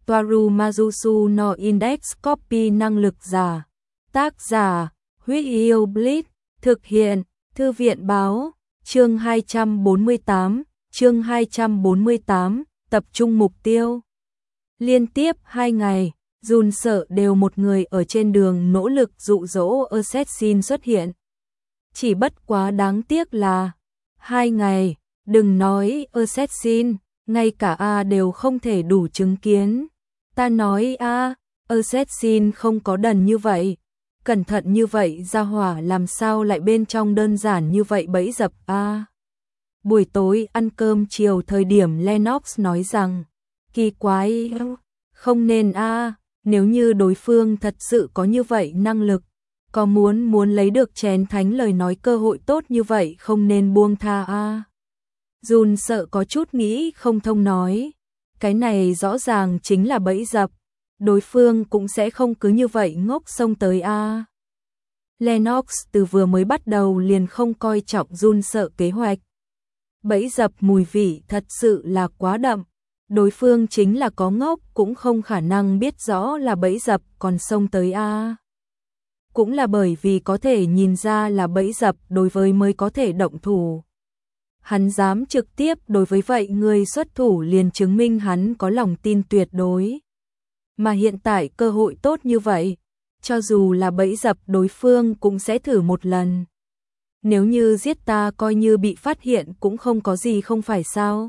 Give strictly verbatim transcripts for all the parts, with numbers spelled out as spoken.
Toaru Majusu no Index Copy năng lực giả. Tác giả, Huyết Yêu Blitz, thực hiện, Thư viện báo, chương hai trăm bốn mươi tám, chương hai trăm bốn mươi tám, tập trung mục tiêu. Liên tiếp hai ngày, Jun sợ đều một người ở trên đường nỗ lực dụ dỗ Assassin xuất hiện. Chỉ bất quá đáng tiếc là, hai ngày, đừng nói Assassin, ngay cả A đều không thể đủ chứng kiến. Ta nói A, Assassin không có đần như vậy, cẩn thận như vậy ra hỏa làm sao lại bên trong đơn giản như vậy bẫy dập A. Buổi tối ăn cơm chiều thời điểm Lennox nói rằng, kỳ quái, không nên A, nếu như đối phương thật sự có như vậy năng lực, có muốn muốn lấy được chén thánh lời nói cơ hội tốt như vậy không nên buông tha A. Jun sợ có chút nghĩ không thông nói, cái này rõ ràng chính là bẫy dập, đối phương cũng sẽ không cứ như vậy ngốc xông tới A. Lennox từ vừa mới bắt đầu liền không coi trọng Jun sợ kế hoạch. Bẫy dập mùi vị thật sự là quá đậm, đối phương chính là có ngốc cũng không khả năng biết rõ là bẫy dập còn xông tới A. Cũng là bởi vì có thể nhìn ra là bẫy dập đối với mới có thể động thủ. Hắn dám trực tiếp đối với vậy người xuất thủ liền chứng minh hắn có lòng tin tuyệt đối. Mà hiện tại cơ hội tốt như vậy, cho dù là bẫy dập đối phương cũng sẽ thử một lần. Nếu như giết ta coi như bị phát hiện cũng không có gì không phải sao.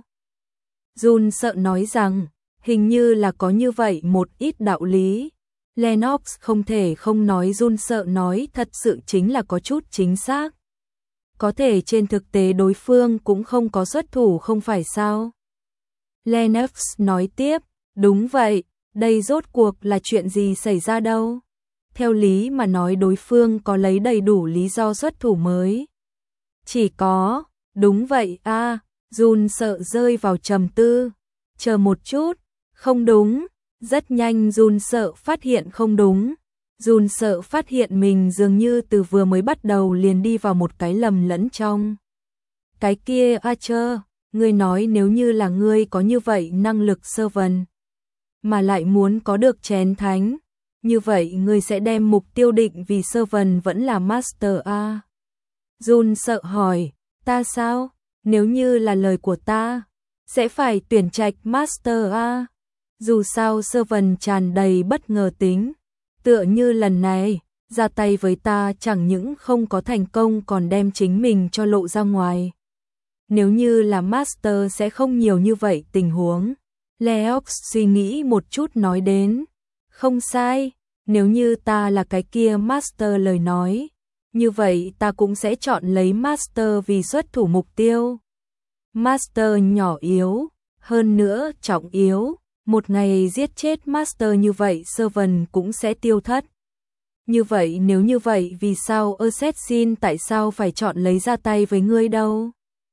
Jun sợ nói rằng, hình như là có như vậy một ít đạo lý. Lennox không thể không nói Jun sợ nói thật sự chính là có chút chính xác. Có thể trên thực tế đối phương cũng không có xuất thủ không phải sao. Lennox nói tiếp, đúng vậy, đây rốt cuộc là chuyện gì xảy ra đâu. Theo lý mà nói đối phương có lấy đầy đủ lý do xuất thủ mới. Chỉ có, đúng vậy a à, Jun sợ rơi vào trầm tư. Chờ một chút, không đúng, rất nhanh Jun sợ phát hiện không đúng. Jun sợ phát hiện mình dường như từ vừa mới bắt đầu liền đi vào một cái lầm lẫn trong. Cái kia Archer, ngươi nói nếu như là ngươi có như vậy năng lực servant, mà lại muốn có được chén thánh, như vậy ngươi sẽ đem mục tiêu định vì servant vẫn là master A. Jun sợ hỏi, ta sao? Nếu như là lời của ta, sẽ phải tuyển trạch master A. Dù sao servant tràn đầy bất ngờ tính. Tựa như lần này, ra tay với ta chẳng những không có thành công còn đem chính mình cho lộ ra ngoài. Nếu như là master sẽ không nhiều như vậy tình huống. Leox suy nghĩ một chút nói đến. Không sai, nếu như ta là cái kia master lời nói, như vậy ta cũng sẽ chọn lấy master vì xuất thủ mục tiêu. Master nhỏ yếu, hơn nữa trọng yếu. Một ngày giết chết master như vậy servant cũng sẽ tiêu thất. Như vậy nếu như vậy vì sao Assassin tại sao phải chọn lấy ra tay với ngươi đâu?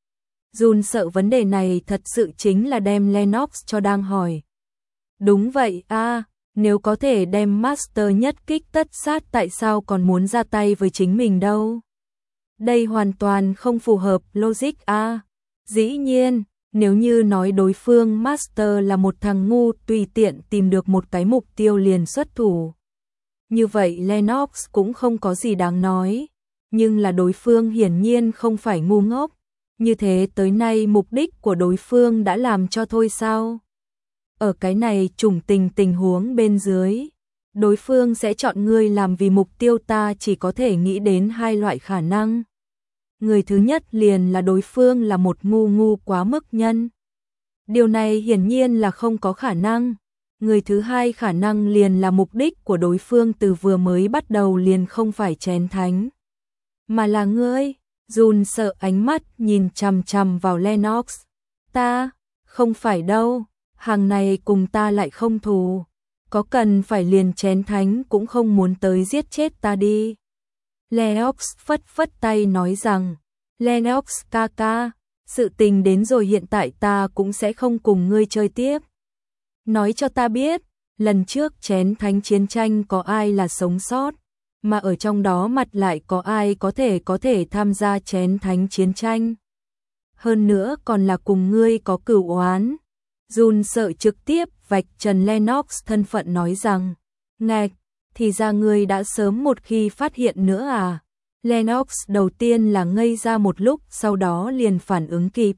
Jun sợ vấn đề này thật sự chính là đem Lennox cho đang hỏi. Đúng vậy a à, nếu có thể đem master nhất kích tất sát tại sao còn muốn ra tay với chính mình đâu? Đây hoàn toàn không phù hợp logic a à. Dĩ nhiên, nếu như nói đối phương master là một thằng ngu tùy tiện tìm được một cái mục tiêu liền xuất thủ. Như vậy Lennox cũng không có gì đáng nói, nhưng là đối phương hiển nhiên không phải ngu ngốc. Như thế tới nay mục đích của đối phương đã làm cho thôi sao? Ở cái này trùng tình tình huống bên dưới, đối phương sẽ chọn ngươi làm vì mục tiêu ta chỉ có thể nghĩ đến hai loại khả năng. Người thứ nhất liền là đối phương là một ngu ngu quá mức nhân. Điều này hiển nhiên là không có khả năng. Người thứ hai khả năng liền là mục đích của đối phương từ vừa mới bắt đầu liền không phải chén thánh, mà là ngươi. Jun sợ ánh mắt nhìn chằm chằm vào Lennox. Ta, không phải đâu, hàng này cùng ta lại không thù. Có cần phải liền chén thánh cũng không muốn tới giết chết ta đi. Lennox phất phất tay nói rằng, Lennox ca ca, sự tình đến rồi hiện tại ta cũng sẽ không cùng ngươi chơi tiếp. Nói cho ta biết, lần trước chén thánh chiến tranh có ai là sống sót, mà ở trong đó mặt lại có ai có thể có thể tham gia chén thánh chiến tranh. Hơn nữa còn là cùng ngươi có cửu oán. Jun sợ trực tiếp vạch trần Lennox thân phận nói rằng, ngạch, thì ra ngươi đã sớm một khi phát hiện nữa à. Lennox đầu tiên là ngây ra một lúc, sau đó liền phản ứng kịp.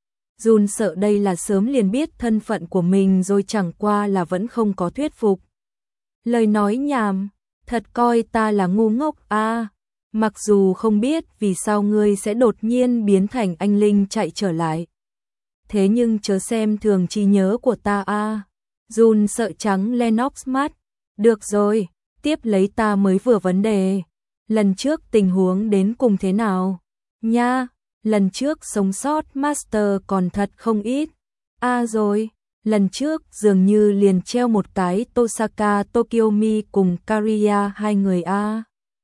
Jun sợ đây là sớm liền biết thân phận của mình rồi, chẳng qua là vẫn không có thuyết phục. Lời nói nhảm, thật coi ta là ngu ngốc à. Mặc dù không biết vì sao ngươi sẽ đột nhiên biến thành anh linh chạy trở lại. Thế nhưng chớ xem thường trí nhớ của ta à. Jun sợ trắng Lennox mắt. Được rồi, tiếp lấy ta mới vừa vấn đề. Lần trước tình huống đến cùng thế nào? Nha, lần trước sống sót Master còn thật không ít. À rồi, lần trước dường như liền treo một cái Tosaka Tokyomi cùng Kariya hai người a.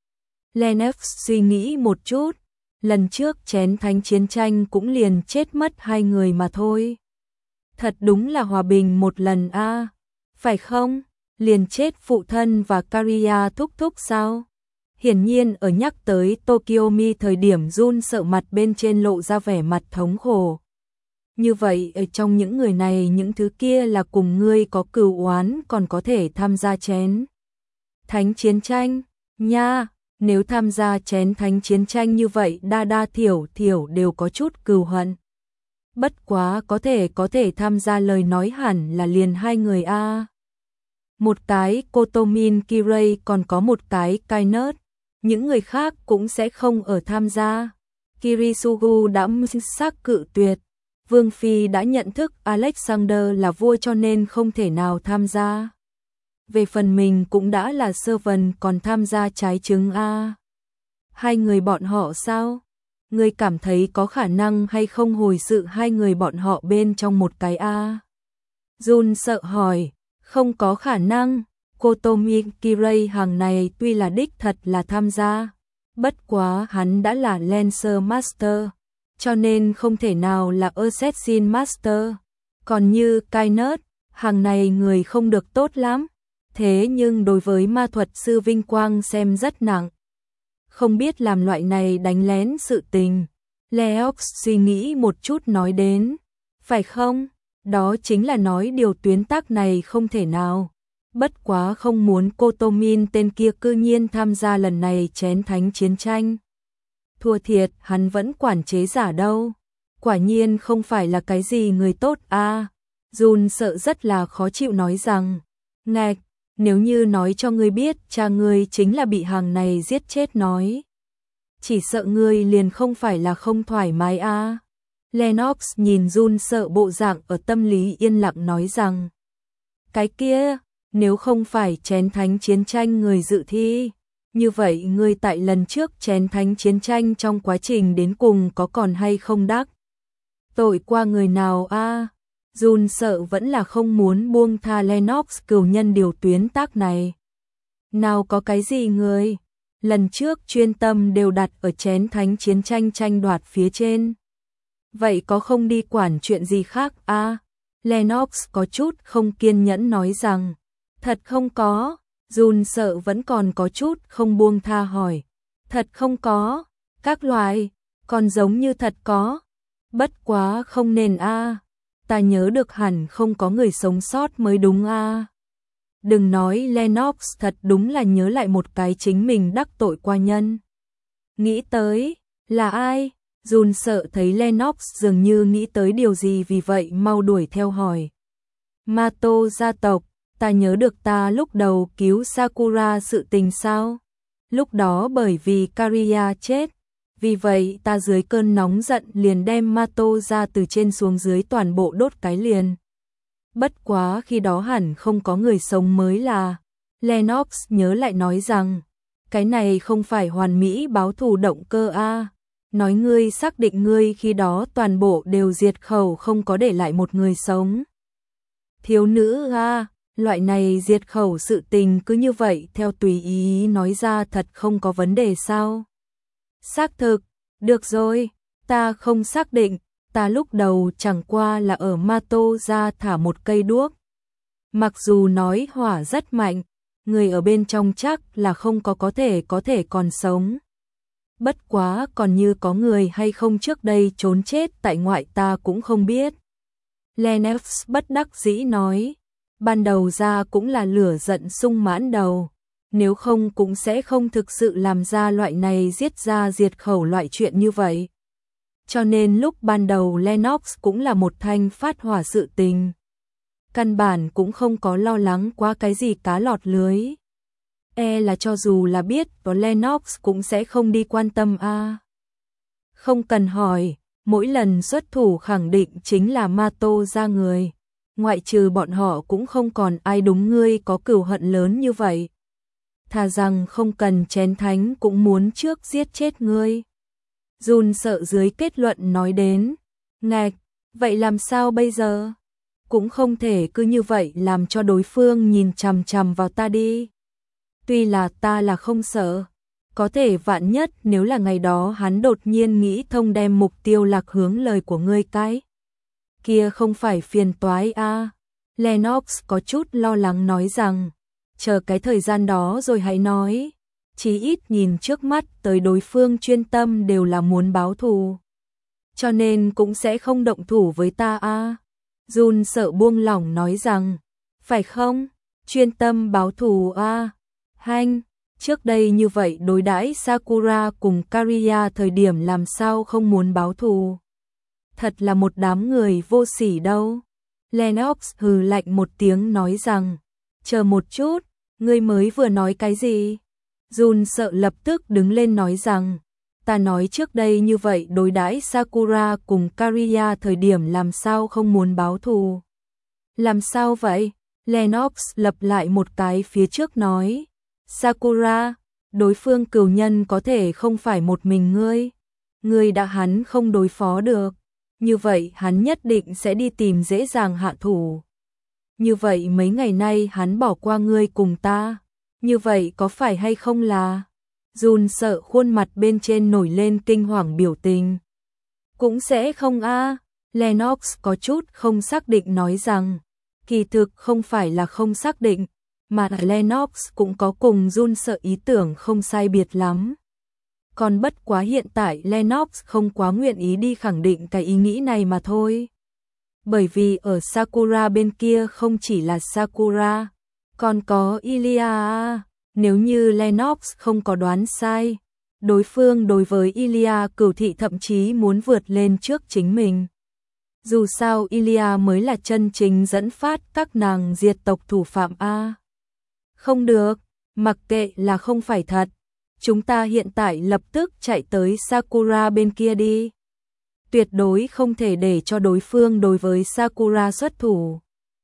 Lennox suy nghĩ một chút, lần trước chén thánh chiến tranh cũng liền chết mất hai người mà thôi. Thật đúng là hòa bình một lần a, phải không? Liền chết phụ thân và Kariya thúc thúc sao? Hiển nhiên ở nhắc tới Tokyomi thời điểm Jun sợ mặt bên trên lộ ra vẻ mặt thống khổ. Như vậy ở trong những người này những thứ kia là cùng ngươi có cừu oán còn có thể tham gia chén thánh chiến tranh nha. Nếu tham gia chén thánh chiến tranh như vậy đa đa thiểu thiểu đều có chút cừu hận. Bất quá có thể có thể tham gia lời nói hẳn là liền hai người a. Một cái Kotomin Kirei còn có một cái Kainet. Những người khác cũng sẽ không ở tham gia. Kirisugu đã xác cự tuyệt. Vương Phi đã nhận thức Alexander là vua cho nên không thể nào tham gia. Về phần mình cũng đã là servant còn tham gia trái trứng a. Hai người bọn họ sao? Ngươi cảm thấy có khả năng hay không hồi sự hai người bọn họ bên trong một cái a? Jun sợ hỏi, không có khả năng. Kotomi Kirei hàng này tuy là đích thật là tham gia, bất quá hắn đã là Lancer Master, cho nên không thể nào là Assassin Master. Còn như Kainet, hàng này người không được tốt lắm, thế nhưng đối với ma thuật sư vinh quang xem rất nặng. Không biết làm loại này đánh lén sự tình. Leox suy nghĩ một chút nói đến, phải không? Đó chính là nói điều tuyến tác này không thể nào. Bất quá không muốn Kotomin tên kia cư nhiên tham gia lần này chén thánh chiến tranh. Thua thiệt hắn vẫn quản chế giả đâu. Quả nhiên không phải là cái gì người tốt a. Jun sợ rất là khó chịu nói rằng, ngạch, nếu như nói cho ngươi biết cha ngươi chính là bị hàng này giết chết nói. Chỉ sợ ngươi liền không phải là không thoải mái a. Lennox nhìn Jun sợ bộ dạng ở tâm lý yên lặng nói rằng, cái kia, nếu không phải chén thánh chiến tranh người dự thi, như vậy ngươi tại lần trước chén thánh chiến tranh trong quá trình đến cùng có còn hay không đắc tội qua người nào a? À? Jun sợ vẫn là không muốn buông tha Lennox cửu nhân điều tuyến tác này. Nào có cái gì người, lần trước chuyên tâm đều đặt ở chén thánh chiến tranh tranh đoạt phía trên. Vậy có không đi quản chuyện gì khác a? À? Lennox có chút không kiên nhẫn nói rằng, thật không có. Jun sợ vẫn còn có chút không buông tha hỏi, thật không có, các loại, còn giống như thật có. Bất quá không nên a, à. Ta nhớ được hẳn không có người sống sót mới đúng a. À. Đừng nói Lennox thật đúng là nhớ lại một cái chính mình đắc tội qua nhân. Nghĩ tới, là ai? Jun sợ thấy Lennox dường như nghĩ tới điều gì vì vậy mau đuổi theo hỏi. Mato gia tộc, ta nhớ được ta lúc đầu cứu Sakura sự tình sao? Lúc đó bởi vì Kariya chết, vì vậy ta dưới cơn nóng giận liền đem Mato ra từ trên xuống dưới toàn bộ đốt cái liền. Bất quá khi đó hẳn không có người sống mới là. Lennox nhớ lại nói rằng, cái này không phải hoàn mỹ báo thù động cơ a. À. Nói ngươi xác định ngươi khi đó toàn bộ đều diệt khẩu không có để lại một người sống. Thiếu nữ a, à, loại này diệt khẩu sự tình cứ như vậy theo tùy ý nói ra thật không có vấn đề sao? Xác thực, được rồi, ta không xác định, ta lúc đầu chẳng qua là ở Mato ra thả một cây đuốc. Mặc dù nói hỏa rất mạnh, người ở bên trong chắc là không có có thể có thể còn sống. Bất quá còn như có người hay không trước đây trốn chết tại ngoại ta cũng không biết. Lennox bất đắc dĩ nói, Ban đầu ra cũng là lửa giận sung mãn đầu, nếu không cũng sẽ không thực sự làm ra loại này giết ra diệt khẩu loại chuyện như vậy. Cho nên lúc ban đầu Lennox cũng là một thanh phát hỏa sự tình. Căn bản cũng không có lo lắng quá cái gì cá lọt lưới. E là cho dù là biết và Lennox cũng sẽ không đi quan tâm a. À. Không cần hỏi, mỗi lần xuất thủ khẳng định chính là Mato ra người. Ngoại trừ bọn họ cũng không còn ai đúng ngươi có cừu hận lớn như vậy. Thà rằng không cần chén thánh cũng muốn trước giết chết ngươi. Jun sợ dưới kết luận nói đến. Ngạch, vậy làm sao bây giờ? Cũng không thể cứ như vậy làm cho đối phương nhìn chằm chằm vào ta đi. Tuy là ta là không sợ, có thể vạn nhất nếu là ngày đó hắn đột nhiên nghĩ thông đem mục tiêu lạc hướng lời của ngươi cái. Kia không phải phiền toái a. À. Lennox có chút lo lắng nói rằng, chờ cái thời gian đó rồi hãy nói. Chí ít nhìn trước mắt tới đối phương chuyên tâm đều là muốn báo thù. Cho nên cũng sẽ không động thủ với ta a. À. Jun sợ buông lỏng nói rằng, phải không? Chuyên tâm báo thù a. À. Hanh, trước đây như vậy đối đãi Sakura cùng Kariya thời điểm làm sao không muốn báo thù. Thật là một đám người vô sỉ đâu. Lennox hừ lạnh một tiếng nói rằng, chờ một chút, ngươi mới vừa nói cái gì? Jun sợ lập tức đứng lên nói rằng, ta nói trước đây như vậy đối đãi Sakura cùng Kariya thời điểm làm sao không muốn báo thù. Làm sao vậy? Lennox lập lại một cái phía trước nói, Sakura, đối phương cừu nhân có thể không phải một mình ngươi. Ngươi đã hắn không đối phó được. Như vậy hắn nhất định sẽ đi tìm dễ dàng hạ thủ. Như vậy mấy ngày nay hắn bỏ qua ngươi cùng ta. Như vậy có phải hay không là? Jun sợ khuôn mặt bên trên nổi lên kinh hoàng biểu tình. Cũng sẽ không a. À. Lennox có chút không xác định nói rằng, kỳ thực không phải là không xác định, mà Lennox cũng có cùng Jun sợ ý tưởng không sai biệt lắm. Còn bất quá hiện tại Lennox không quá nguyện ý đi khẳng định cái ý nghĩ này mà thôi. Bởi vì ở Sakura bên kia không chỉ là Sakura, còn có Ilia. Nếu như Lennox không có đoán sai, đối phương đối với Ilia cửu thị thậm chí muốn vượt lên trước chính mình. Dù sao Ilia mới là chân chính dẫn phát các nàng diệt tộc thủ phạm a. Không được, mặc kệ là không phải thật. Chúng ta hiện tại lập tức chạy tới Sakura bên kia đi. Tuyệt đối không thể để cho đối phương đối với Sakura xuất thủ.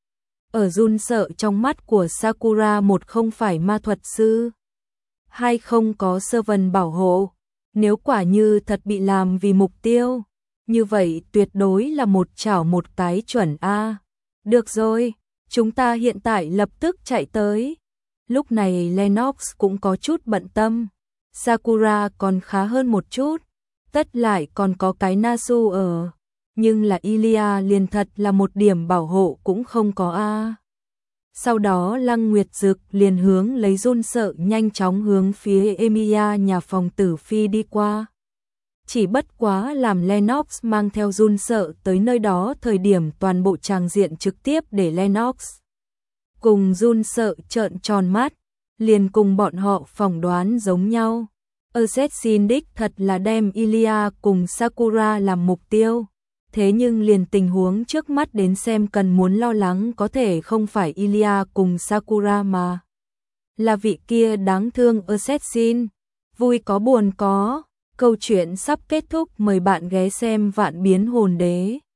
Ở Jun sợ trong mắt của Sakura, một không phải ma thuật sư, hai không có sơ vần bảo hộ. Nếu quả như thật bị làm vì mục tiêu, như vậy tuyệt đối là một chảo một cái chuẩn a. Được rồi, chúng ta hiện tại lập tức chạy tới. Lúc này Lennox cũng có chút bận tâm. Sakura còn khá hơn một chút, tất lại còn có cái Nasu ở, nhưng là Ilia liền thật là một điểm bảo hộ cũng không có a. Sau đó Lăng Nguyệt Dực liền hướng lấy Jun sợ nhanh chóng hướng phía Emilia nhà phòng tử phi đi qua. Chỉ bất quá làm Lennox mang theo Jun sợ tới nơi đó thời điểm toàn bộ tràng diện trực tiếp để Lennox cùng Jun sợ trợn tròn mắt, liền cùng bọn họ phỏng đoán giống nhau. Assassin đích thật là đem Ilia cùng Sakura làm mục tiêu. Thế nhưng liền tình huống trước mắt đến xem cần muốn lo lắng có thể không phải Ilia cùng Sakura mà là vị kia đáng thương Assassin. Vui có buồn có, câu chuyện sắp kết thúc, mời bạn ghé xem Vạn Biến Hồn Đế.